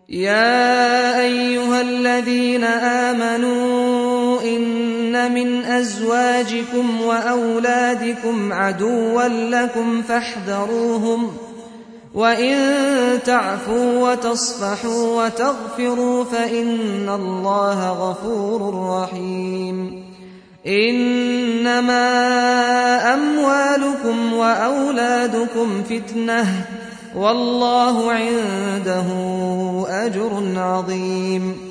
يا أيها الذين آمنوا إن من أزواجكم وأولادكم عدوا لكم فاحذروهم وإن تعفوا وتصفحوا وتغفروا فإن الله غفور رحيم إنما أموالكم وأولادكم فتنة والله عنده أجر عظيم